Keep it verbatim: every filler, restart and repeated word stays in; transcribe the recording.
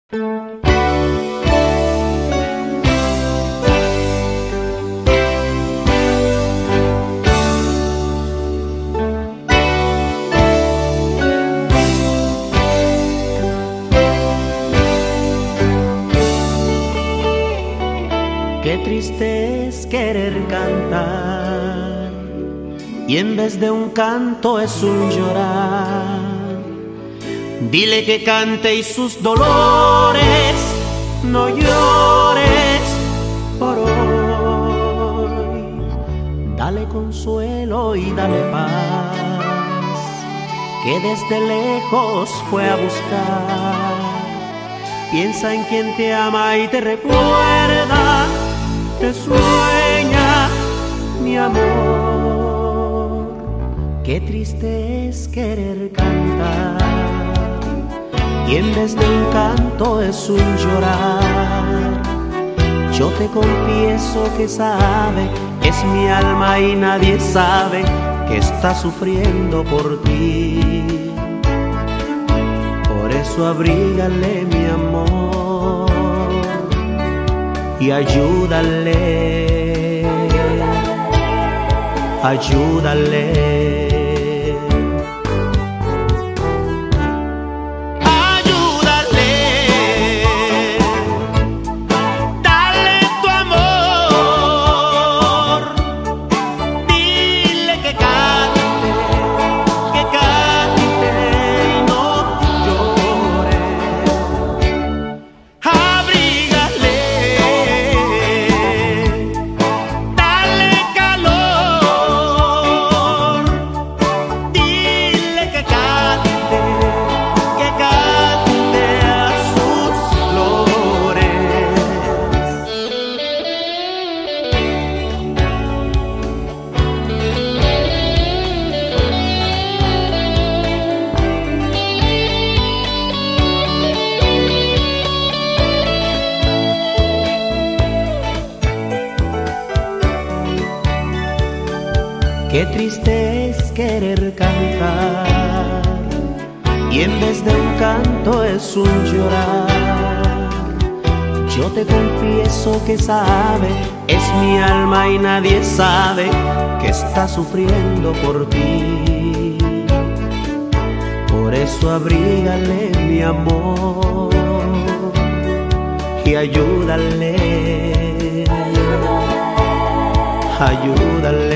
Qué triste es querer cantar y en vez de un canto es un llorar. Dile que cante y sus dolores no llores por hoy. Dale consuelo y dale paz, que desde lejos fue a buscar. Piensa en quien te ama y te recuerda, te sueña, mi amor. Qué triste es querer cantar y en vez de un canto es un llorar. Yo te confieso que sabe, es mi alma y nadie sabe que está sufriendo por ti. Por eso abrígale, mi amor, y ayúdale, ayúdale. Qué triste es querer cantar y en vez de un canto es un llorar. Yo te confieso que sabe, es mi alma y nadie sabe que está sufriendo por ti. Por eso abrígale, mi amor, y ayúdale, ayúdale.